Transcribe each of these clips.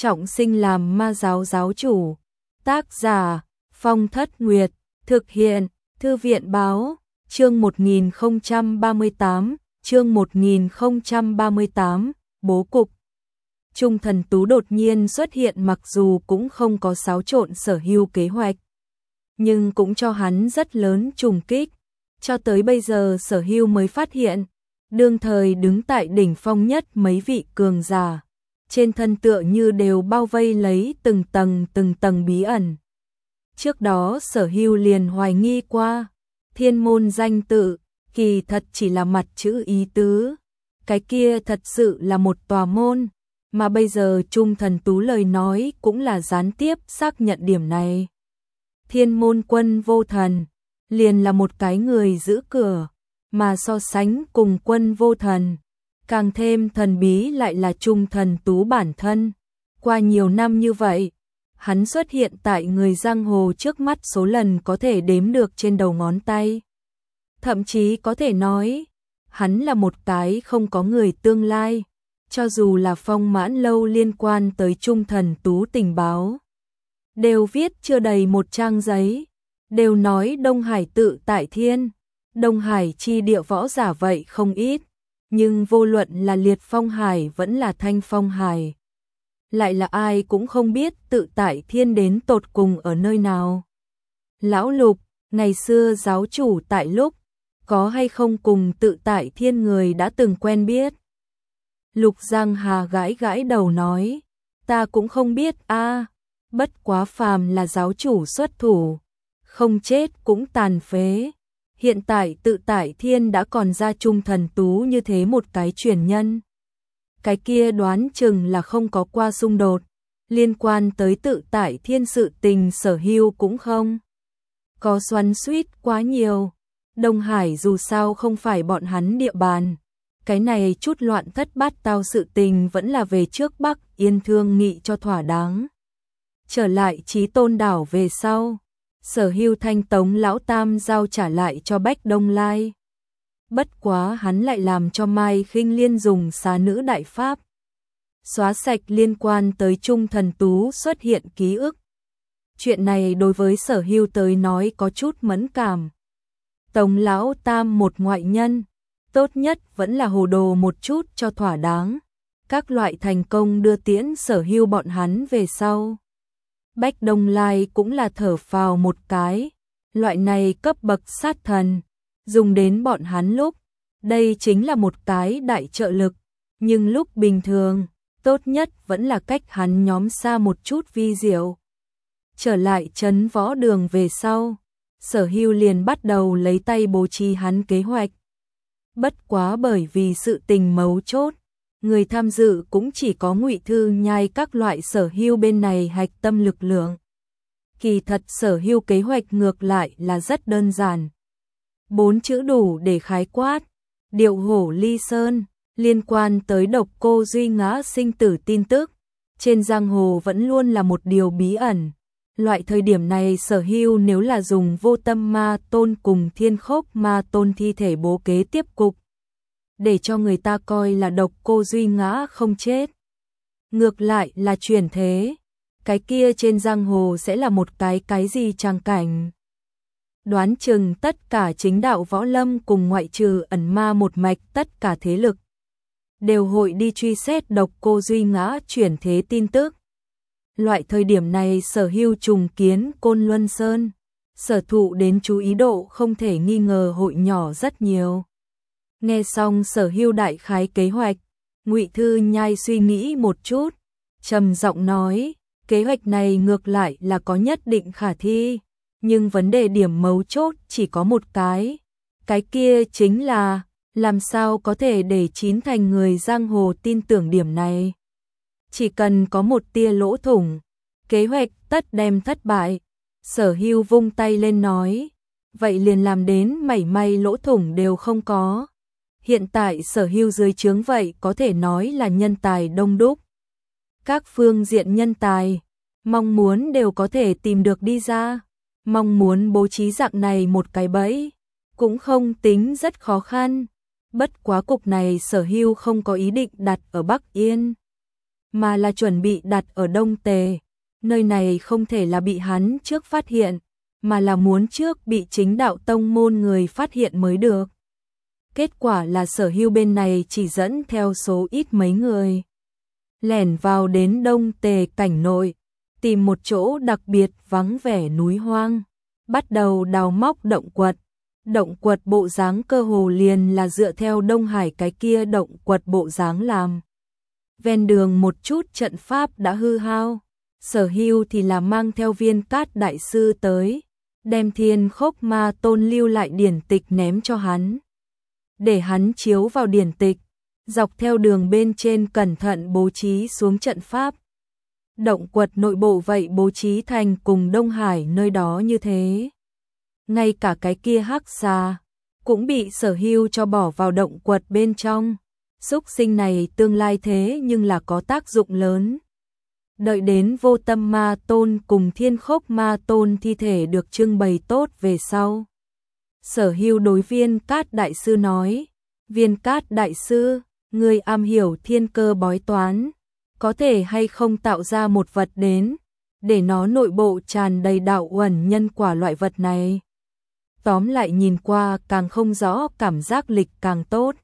trọng sinh làm ma giáo giáo chủ. Tác giả Phong Thất Nguyệt, thực hiện Thư viện Báo, chương 1038, chương 1038, bố cục. Trung Thần Tú đột nhiên xuất hiện mặc dù cũng không có xáo trộn Sở Hưu kế hoạch, nhưng cũng cho hắn rất lớn trùng kích. Cho tới bây giờ Sở Hưu mới phát hiện, đương thời đứng tại đỉnh phong nhất mấy vị cường giả, trên thân tựa như đều bao vây lấy từng tầng bí ẩn. Trước đó Sở Hưu liền hoài nghi qua, thiên môn danh tự, kỳ thật chỉ là mặt chữ ý tứ, cái kia thật sự là một tòa môn, mà bây giờ Trung Thần Tú lời nói cũng là gián tiếp xác nhận điểm này. Thiên môn Quân Vô Thần, liền là một cái người giữ cửa, mà so sánh cùng Quân Vô Thần, càng thêm thần bí lại là Trung Thần Tú bản thân. Qua nhiều năm như vậy, hắn xuất hiện tại người giang hồ trước mắt số lần có thể đếm được trên đầu ngón tay. Thậm chí có thể nói, hắn là một cái không có người tương lai, cho dù là Phong Mãn Lâu liên quan tới Trung Thần Tú tình báo, đều viết chưa đầy một trang giấy, đều nói Đông Hải tự tại thiên, Đông Hải chi địa võ giả vậy không ít, nhưng vô luận là Liệt Phong Hải vẫn là Thanh Phong Hải, lại là ai cũng không biết tự tại thiên đến tột cùng ở nơi nào. Lão Lục, ngày xưa giáo chủ tại lúc, có hay không cùng tự tại thiên người đã từng quen biết? Lục Giang Hà gãi gãi đầu nói, ta cũng không biết a, bất quá phàm là giáo chủ xuất thủ, không chết cũng tàn phế. Hiện tại tự tại thiên đã còn ra Trung Thần Tú như thế một cái truyền nhân. Cái kia đoán chừng là không có qua xung đột, liên quan tới tự tại thiên sự tình Sở Hưu cũng không có xoắn xuýt quá nhiều. Đông Hải dù sao không phải bọn hắn địa bàn, cái này chút loạn thất bát tao sự tình vẫn là về trước Bắc Yên thương nghị cho thỏa đáng. Trở lại Chí Tôn đảo về sau, Sở Hưu thanh tống lão tam giao trả lại cho Bách Đông Lai. Bất quá hắn lại làm cho Mai Khinh Liên dùng xá nữ đại pháp, xóa sạch liên quan tới Trung Thần Tú xuất hiện ký ức. Chuyện này đối với Sở Hưu tới nói có chút mẫn cảm. Tống lão tam một ngoại nhân, tốt nhất vẫn là hồ đồ một chút cho thỏa đáng. Các loại thành công đưa tiễn Sở Hưu bọn hắn về sau. Bách Đông Lai cũng là thở phào một cái, loại này cấp bậc sát thần, dùng đến bọn hắn lúc, đây chính là một cái đại trợ lực, nhưng lúc bình thường, tốt nhất vẫn là cách hắn nhóm xa một chút vi diệu. Trở lại trấn Võ Đường về sau, Sở Hưu liền bắt đầu lấy tay bố trí hắn kế hoạch. Bất quá bởi vì sự tình mấu chốt, người tham dự cũng chỉ có Ngụy Thư Nhai các loại Sở Hưu bên này hạch tâm lực lượng. Kỳ thật Sở Hưu kế hoạch ngược lại là rất đơn giản. 4 chữ đủ để khái quát, điệu hổ ly sơn, liên quan tới Độc Cô Duy ngã sinh tử tin tức. Trên giang hồ vẫn luôn là một điều bí ẩn. Loại thời điểm này Sở Hưu nếu là dùng Vô Tâm Ma Tôn cùng Thiên Khốc Ma Tôn thi thể bố kế tiếp cục, để cho người ta coi là Độc Cô Duy ngã không chết, ngược lại là chuyển thế, cái kia trên giang hồ sẽ là một cái gì trang cảnh. Đoán chừng tất cả chính đạo võ lâm cùng ngoại trừ ẩn ma một mạch tất cả thế lực đều hội đi truy xét Độc Cô Duy ngã chuyển thế tin tức. Loại thời điểm này Sở Hưu trùng kiến Côn Luân Sơn, sở thụ đến chú ý độ không thể nghi ngờ hội nhỏ rất nhiều. Nghe xong Sở Hưu đại khái kế hoạch, Ngụy Thư Nhai suy nghĩ một chút, trầm giọng nói, kế hoạch này ngược lại là có nhất định khả thi, nhưng vấn đề điểm mấu chốt chỉ có một cái kia chính là làm sao có thể để 9 thành người giang hồ tin tưởng điểm này. Chỉ cần có một tia lỗ thủng, kế hoạch tất đem thất bại. Sở Hưu vung tay lên nói, vậy liền làm đến mảy may lỗ thủng đều không có. Hiện tại Sở Hưu dưới trướng vậy có thể nói là nhân tài đông đúc. Các phương diện nhân tài, mong muốn đều có thể tìm được đi ra. Mong muốn bố trí dạng này một cái bẫy, cũng không tính rất khó khăn. Bất quá cục này Sở Hưu không có ý định đặt ở Bắc Yên, mà là chuẩn bị đặt ở Đông Tề. Nơi này không thể là bị hắn trước phát hiện, mà là muốn trước bị chính đạo tông môn người phát hiện mới được. Kết quả là Sở Hưu bên này chỉ dẫn theo số ít mấy người. Lẻn vào đến Đông Tề cảnh nội, tìm một chỗ đặc biệt vắng vẻ núi hoang, bắt đầu đào móc động quật. Động quật bộ dáng cơ hồ liền là dựa theo Đông Hải cái kia động quật bộ dáng làm. Ven đường một chút trận pháp đã hư hao, Sở Hưu thì là mang theo Viên Cát đại sư tới, đem Thiên Khốc Ma Tôn lưu lại điển tịch ném cho hắn. Để hắn chiếu vào điển tịch, dọc theo đường bên trên cẩn thận bố trí xuống trận pháp. Động quật nội bộ vậy bố trí thành cùng Đông Hải nơi đó như thế. Ngay cả cái kia hắc xà cũng bị Sở Hưu cho bỏ vào động quật bên trong. Xúc sinh này tương lai thế nhưng là có tác dụng lớn. Đợi đến Vô Tâm Ma Tôn cùng Thiên Khốc Ma Tôn thi thể được trưng bày tốt về sau. Sở Hưu đối Viên Cát đại sư nói, Viên Cát đại sư, người am hiểu thiên cơ bói toán, có thể hay không tạo ra một vật đến, để nó nội bộ tràn đầy đạo uẩn nhân quả loại vật này. Tóm lại nhìn qua càng không rõ, cảm giác lịch càng tốt.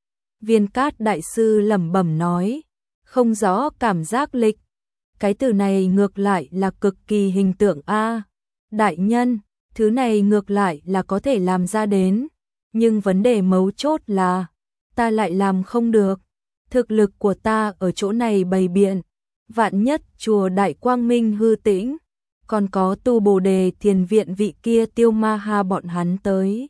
Viên Cát đại sư lẩm bẩm nói, không rõ cảm giác lịch. Cái từ này ngược lại là cực kỳ hình tượng a. Đại nhân, thứ này ngược lại là có thể làm ra đến, nhưng vấn đề mấu chốt là ta lại làm không được. Thực lực của ta ở chỗ này bày biện, vạn nhất chùa Đại Quang Minh hư tĩnh, còn có Tu Bồ Đề Thiền Viện vị kia Tiêu Ma Ha bọn hắn tới.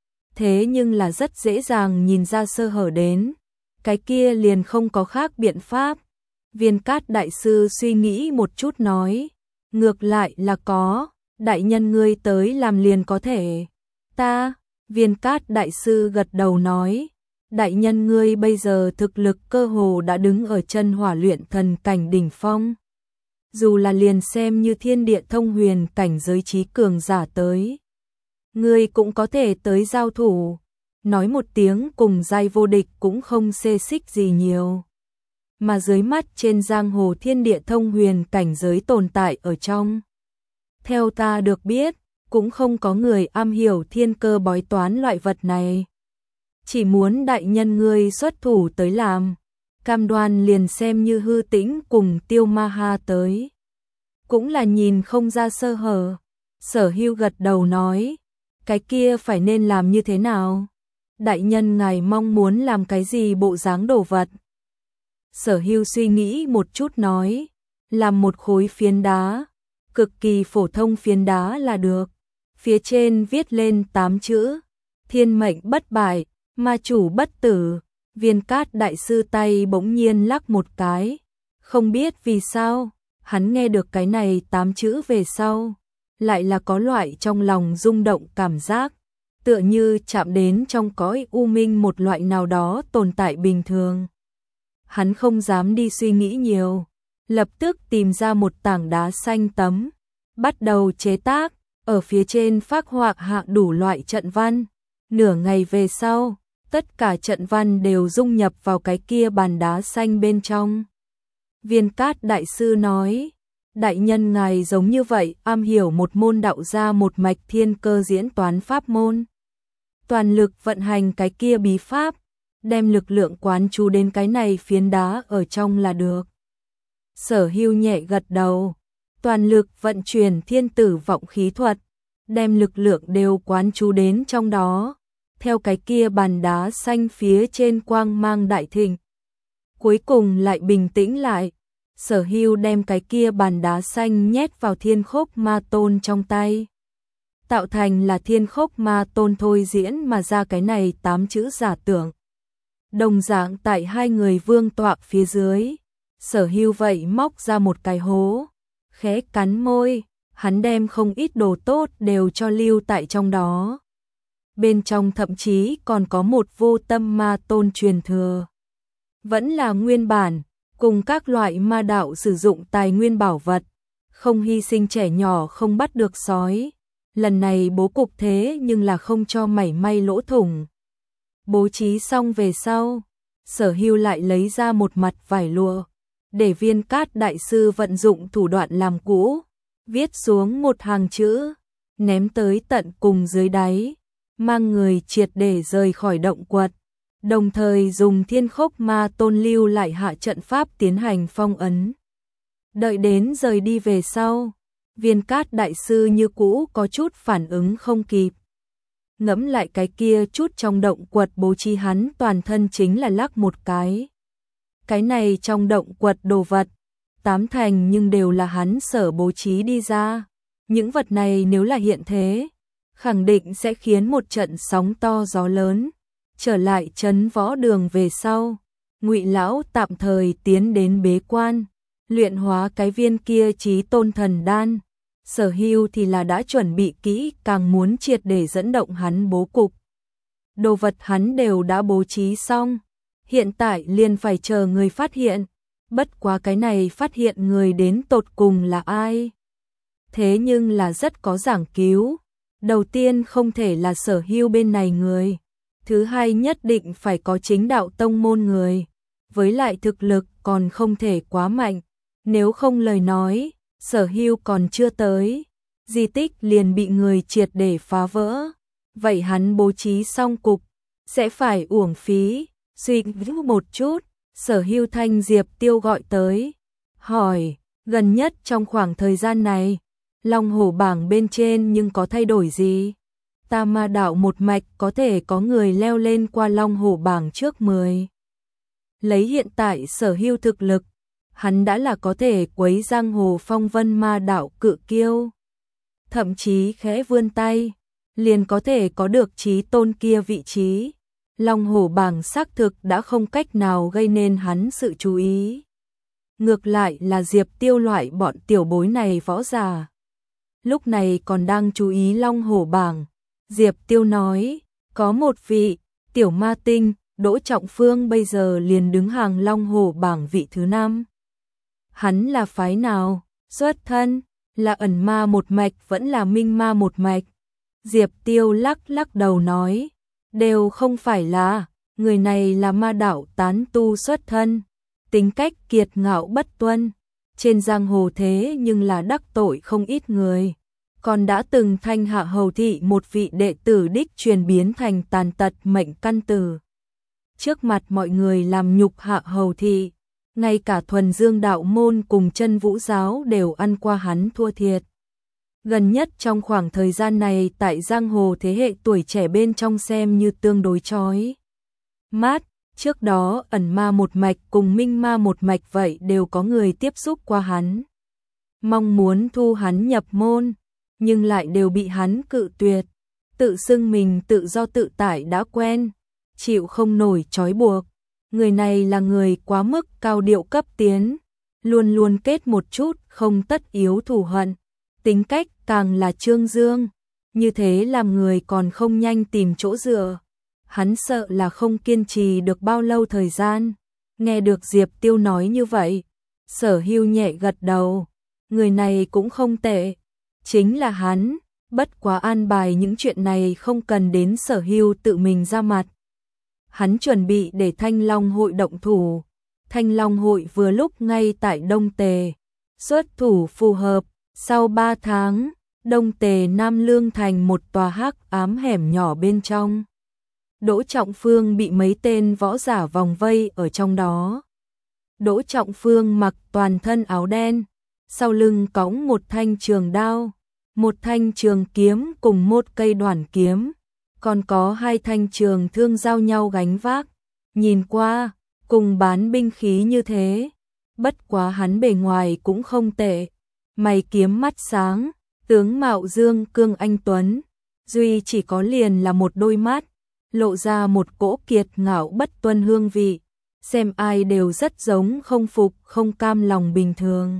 Thế nhưng là rất dễ dàng nhìn ra sơ hở đến, cái kia liền không có khác biện pháp. Viên Cát đại sư suy nghĩ một chút nói, ngược lại là có, đại nhân ngươi tới làm liền có thể. Ta, Viên Cát đại sư gật đầu nói, đại nhân ngươi bây giờ thực lực cơ hồ đã đứng ở chân hỏa luyện thần cảnh đỉnh phong. Dù là liền xem như thiên địa thông huyền cảnh giới trí cường giả tới, ngươi cũng có thể tới giao thủ, nói một tiếng cùng giai vô địch cũng không xê xích gì nhiều. Mà dưới mắt trên giang hồ thiên địa thông huyền cảnh giới tồn tại ở trong. Theo ta được biết, cũng không có người am hiểu thiên cơ bói toán loại vật này. Chỉ muốn đại nhân ngươi xuất thủ tới làm, cam đoan liền xem như hư tĩnh cùng Tiêu Ma Ha tới. Cũng là nhìn không ra sơ hở. Sở Hưu gật đầu nói, cái kia phải nên làm như thế nào? Đại nhân ngài mong muốn làm cái gì bộ dáng đồ vật? Sở Hưu suy nghĩ một chút nói, làm một khối phiến đá, cực kỳ phổ thông phiến đá là được. Phía trên viết lên 8 chữ, thiên mệnh bất bại, ma chủ bất tử. Viên Cát đại sư tay bỗng nhiên lắc một cái, không biết vì sao, hắn nghe được cái này 8 chữ về sau, lại là có loại trong lòng rung động cảm giác, tựa như chạm đến trong cõi u minh một loại nào đó tồn tại bình thường. Hắn không dám đi suy nghĩ nhiều, lập tức tìm ra một tảng đá xanh tấm, bắt đầu chế tác, ở phía trên phác họa hạ đủ loại trận văn. Nửa ngày về sau, tất cả trận văn đều dung nhập vào cái kia bàn đá xanh bên trong. Viên Cát đại sư nói, đại nhân ngài giống như vậy am hiểu một môn đạo gia một mạch thiên cơ diễn toán pháp môn. Toàn lực vận hành cái kia bí pháp, đem lực lượng quán chú đến cái này phiến đá ở trong là được. Sở Hưu nhẹ gật đầu, toàn lực vận chuyển thiên tử vọng khí thuật, đem lực lượng đều quán chú đến trong đó, theo cái kia bàn đá xanh phía trên quang mang đại thịnh. Cuối cùng lại bình tĩnh lại, Sở Hưu đem cái kia bàn đá xanh nhét vào Thiên Khốc Ma Tôn trong tay. Tạo thành là Thiên Khốc Ma Tôn thôi diễn mà ra cái này 8 chữ giả tưởng. Đồng dạng tại hai người vương tọa phía dưới, Sở Hưu vậy móc ra một cái hố, khẽ cắn môi, hắn đem không ít đồ tốt đều cho lưu tại trong đó. Bên trong thậm chí còn có một Vô Tâm Ma Tôn truyền thừa. Vẫn là nguyên bản, cùng các loại ma đạo sử dụng tài nguyên bảo vật, không hy sinh trẻ nhỏ không bắt được sói. Lần này bố cục thế nhưng là không cho mảy may lỗ thủng. Bố trí xong về sau, Sở Hưu lại lấy ra một mặt vải lụa, để Viên Cát đại sư vận dụng thủ đoạn làm cũ, viết xuống một hàng chữ, ném tới tận cùng dưới đáy, mang người triệt để rời khỏi động quật, đồng thời dùng Thiên Khốc Ma Tôn lưu lại hạ trận pháp tiến hành phong ấn. Đợi đến rời đi về sau, Viên Cát đại sư như cũ có chút phản ứng không kịp. Ngẫm lại cái kia chút trong động quật bố trí hắn toàn thân chính là lắc một cái. Cái này trong động quật đồ vật, 8 thành nhưng đều là hắn sở bố trí đi ra. Những vật này nếu là hiện thế, khẳng định sẽ khiến một trận sóng to gió lớn. Trở lại trấn Võ Đường về sau, Ngụy lão tạm thời tiến đến bế quan, luyện hóa cái viên kia Chí Tôn Thần Đan. Sở Hưu thì là đã chuẩn bị kỹ, càng muốn triệt để dẫn động hắn bố cục. Đồ vật hắn đều đã bố trí xong, hiện tại liền phải chờ người phát hiện. Bất quá cái này phát hiện người đến tột cùng là ai? Thế nhưng là rất có giảng cứu. Đầu tiên không thể là Sở Hưu bên này người. Thứ hai nhất định phải có chính đạo tông môn người. Với lại thực lực còn không thể quá mạnh. Nếu không lời nói, Sở Hưu còn chưa tới, di tích liền bị người triệt để phá vỡ. Vậy hắn bố trí xong cục, sẽ phải uổng phí. Suy nghĩ một chút, Sở Hưu thanh Diệp Tiêu gọi tới, hỏi, gần nhất trong khoảng thời gian này, Long Hổ bảng bên trên nhưng có thay đổi gì? Ta Ma đạo một mạch có thể có người leo lên qua Long Hổ bảng trước 10. Lấy hiện tại Sở Hưu thực lực, hắn đã là có thể quấy giang hồ phong vân Ma đạo cự kiêu. Thậm chí khẽ vươn tay, liền có thể có được Chí Tôn kia vị trí. Long Hổ bảng xác thực đã không cách nào gây nên hắn sự chú ý. Ngược lại là Diệp Tiêu loại bọn tiểu bối này võ giả. Lúc này còn đang chú ý Long Hổ bảng. Diệp Tiêu nói, có một vị, tiểu ma tinh, Đỗ Trọng Phương bây giờ liền đứng hàng Long Hổ bảng vị thứ 5. Hắn là phái nào? Xuất thân, là ẩn ma một mạch vẫn là minh ma một mạch? Diệp Tiêu lắc lắc đầu nói, đều không phải là, người này là ma đạo tán tu xuất thân, tính cách kiệt ngạo bất tuân, trên giang hồ thế nhưng là đắc tội không ít người, còn đã từng thanh hạ hầu thị một vị đệ tử đích truyền biến thành tàn tật mệnh căn tử. Trước mặt mọi người làm nhục hạ hầu thị, ngay cả thuần dương đạo môn cùng chân vũ giáo đều ăn qua hắn thua thiệt. Gần nhất trong khoảng thời gian này tại giang hồ thế hệ tuổi trẻ bên trong xem như tương đối chói mát, trước đó ẩn ma một mạch cùng minh ma một mạch vậy đều có người tiếp xúc qua hắn. Mong muốn thu hắn nhập môn, nhưng lại đều bị hắn cự tuyệt, tự xưng mình tự do tự tại đã quen, chịu không nổi trói buộc. Người này là người quá mức cao điệu cấp tiến, luôn luôn kết một chút không tất yếu thù hận, tính cách càng là trương dương, như thế làm người còn không nhanh tìm chỗ dựa. Hắn sợ là không kiên trì được bao lâu thời gian. Nghe được Diệp Tiêu nói như vậy, Sở Hưu nhẹ gật đầu, người này cũng không tệ, chính là hắn, bất quá an bài những chuyện này không cần đến Sở Hưu tự mình ra mặt. Hắn chuẩn bị để Thanh Long hội động thủ. Thanh Long hội vừa lúc ngay tại Đông Tề, xuất thủ phù hợp. Sau 3 tháng, Đông Tề Nam Lương thành một tòa hắc ám hẻm nhỏ bên trong. Đỗ Trọng Phương bị mấy tên võ giả vòng vây ở trong đó. Đỗ Trọng Phương mặc toàn thân áo đen, sau lưng cõng một thanh trường đao, một thanh trường kiếm cùng một cây đoản kiếm, còn có 2 thanh trường thương giao nhau gánh vác. Nhìn qua, cùng bán binh khí như thế, bất quá hắn bề ngoài cũng không tệ. Mày kiếm mắt sáng, tướng mạo dương cương anh tuấn, duy chỉ có liền là một đôi mắt, lộ ra một cỗ kiệt ngạo bất tuân hương vị, xem ai đều rất giống không phục không cam lòng bình thường.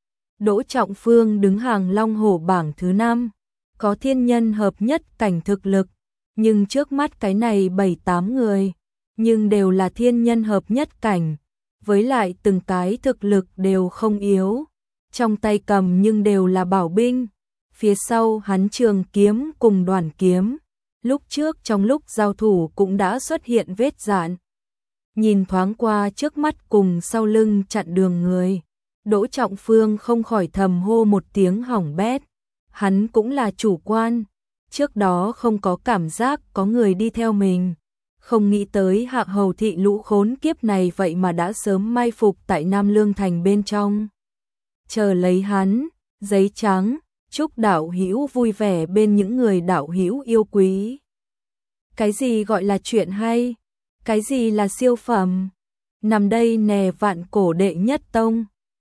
Đỗ Trọng Phương đứng hàng Long Hổ bảng thứ 5, có thiên nhân hợp nhất cảnh thực lực, nhưng trước mắt cái này 7-8 người, nhưng đều là thiên nhân hợp nhất cảnh, với lại từng cái thực lực đều không yếu. Trong tay cầm nhưng đều là bảo binh, phía sau hắn trường kiếm cùng đoản kiếm, lúc trước trong lúc giao thủ cũng đã xuất hiện vết dạn. Nhìn thoáng qua trước mắt cùng sau lưng chặn đường người, Đỗ Trọng Phương không khỏi thầm hô một tiếng hỏng bét. Hắn cũng là chủ quan, trước đó không có cảm giác có người đi theo mình. Không nghĩ tới Hạng Hầu thị lũ khốn kiếp này vậy mà đã sớm mai phục tại Nam Lương Thành bên trong. Chờ lấy hắn, giấy trắng, chúc đạo hữu vui vẻ bên những người đạo hữu yêu quý. Cái gì gọi là chuyện hay? Cái gì là siêu phẩm? Nằm đây nè vạn cổ đệ nhất tông.